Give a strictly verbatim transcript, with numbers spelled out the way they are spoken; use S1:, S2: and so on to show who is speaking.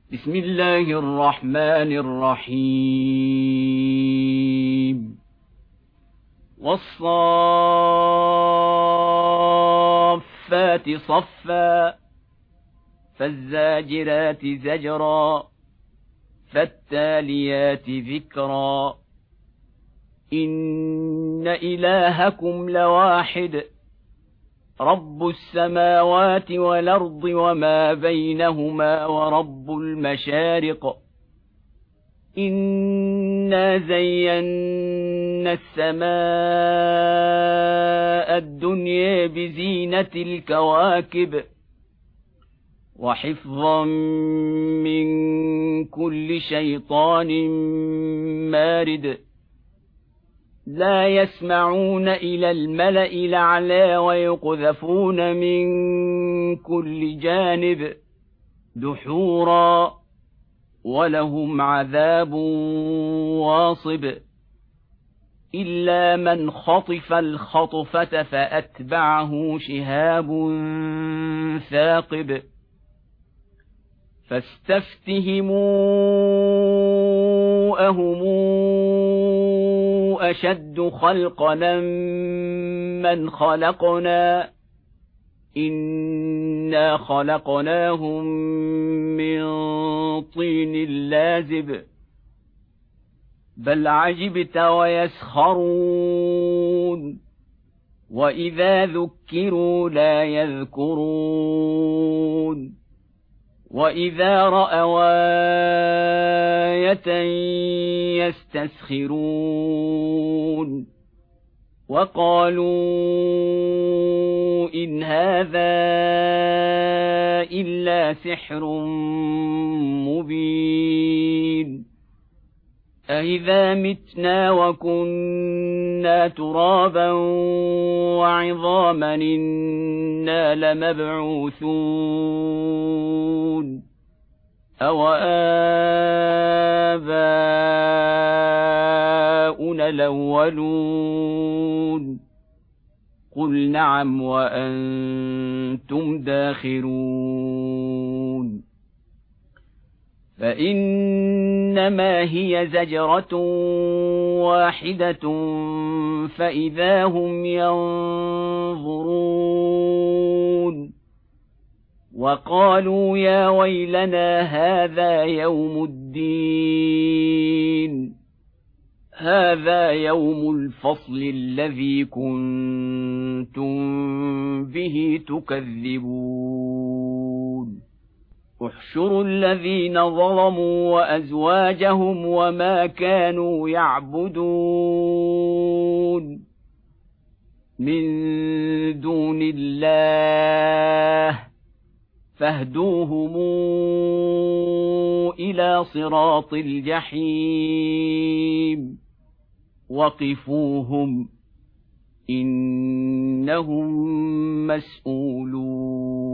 S1: بسم الله الرحمن الرحيم والصافات صفا فالزاجرات زجرا فالتاليات ذكرا إن إلهكم لواحد رب السماوات والأرض وما بينهما ورب المشارق إنا زينا السماء الدنيا بزينة الكواكب وحفظا من كل شيطان مارد لا يسمعون إلى الملأ الأعلى ويقذفون من كل جانب دحورا ولهم عذاب واصب إلا من خطف الخطفة فأتبعه شهاب ثاقب فاستفتهموا أهم أشد خلقنا من خلقنا إنا خلقناهم من طين لازب بل عجبت ويسخرون وإذا ذكروا لا يذكرون وإذا رأوا آية يستسخرون وقالوا إن هذا إلا سحر مبين أإذا متنا وكنا ترابا وعظاما إنا لمبعوثون أو آباؤنا الأولون قل نعم وأنتم داخرون فإنما هي زجرة واحدة فإذا هم ينظرون وقالوا يا ويلنا هذا يوم الدين هذا يوم الفصل الذي كنتم به تكذبون احشروا الذين ظلموا وأزواجهم وما كانوا يعبدون من دون الله فاهدوهم إلى صراط الجحيم وقفوهم إنهم مسؤولون